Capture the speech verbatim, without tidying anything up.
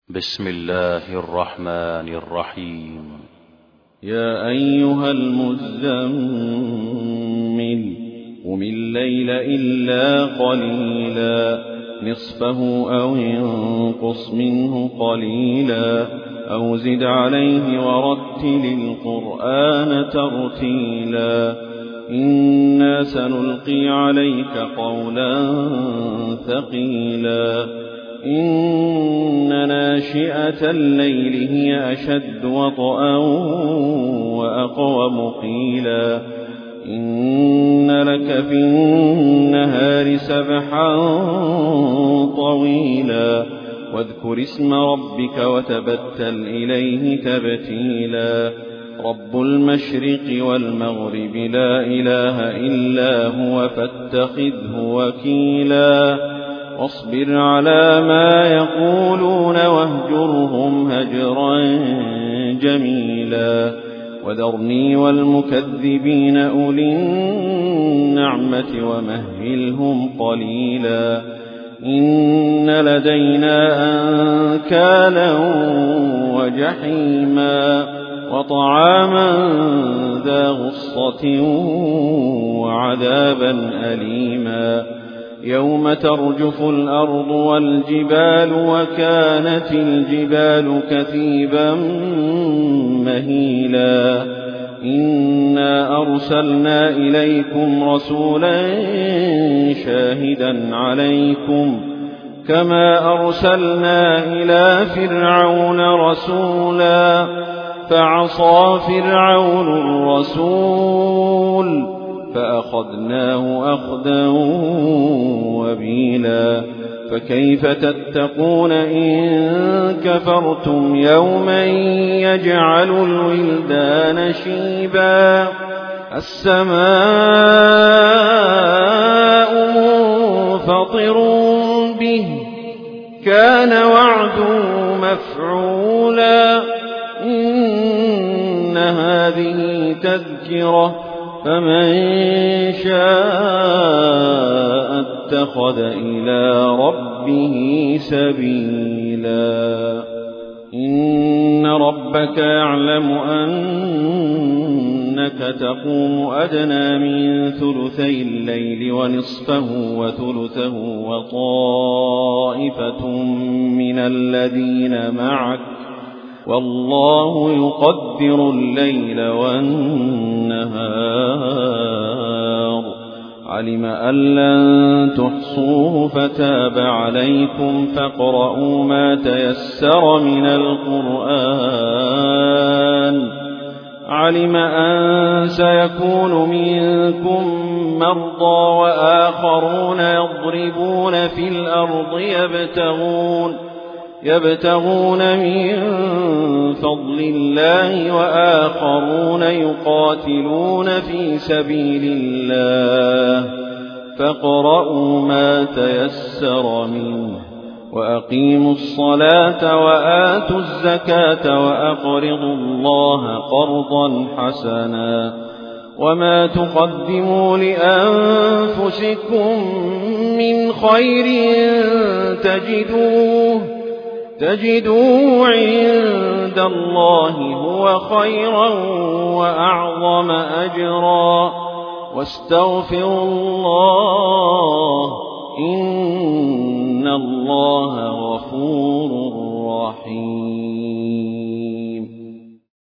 بسم الله الرحمن الرحيم. يا أيها المزمل قم الليل إلا قليلا نصفه أو انقص منه قليلا أو زد عليه ورتل القرآن ترتيلا إنا سنلقي عليك قولا ثقيلا إن ناشئة الليل هي أشد وطئا وأقوم قيلا إن لك في النهار سبحا طويلا واذكر اسم ربك وتبتل إليه تبتيلا رب المشرق والمغرب لا إله إلا هو فاتخذه وكيلا واصبر على ما يقولون واهجرهم هجرا جميلا وذرني والمكذبين أولي النعمة ومهلهم قليلا إن لدينا أنكالا وجحيما وطعاما ذا غصة وعذابا أليما يوم ترجف الأرض والجبال وكانت الجبال كثيبا مهيلا إنا أرسلنا إليكم رسولا شاهدا عليكم كما أرسلنا إلى فرعون رسولا فعصى فرعون الرسول فأخذناه أخذا وبيلا فكيف تتقون إن كفرتم يوما يجعل الولدان شيبا السماء منفطر به كان وعده مفعولا إن هذه تذكرة فمن شاء اتخذ إلى ربه سبيلا إن ربك يعلم أنك تقوم أدنى من ثلثي الليل ونصفه وثلثه وطائفة من الذين معك والله يقدر الليل والنهار علم أن لن تحصوه فتاب عليكم فاقرؤوا ما تيسر من القرآن علم أن سيكون منكم مرضى وآخرون يضربون في الأرض يبتغون يبتغون من فضل الله وآخرون يقاتلون في سبيل الله فاقرؤوا ما تيسر منه وأقيموا الصلاة وآتوا الزكاة وأقرضوا الله قرضا حسنا وما تقدموا لأنفسكم من خير تجدوه تجدوه عند الله هو خيرا وأعظم أجرا واستغفروا الله إن الله غفور رحيم.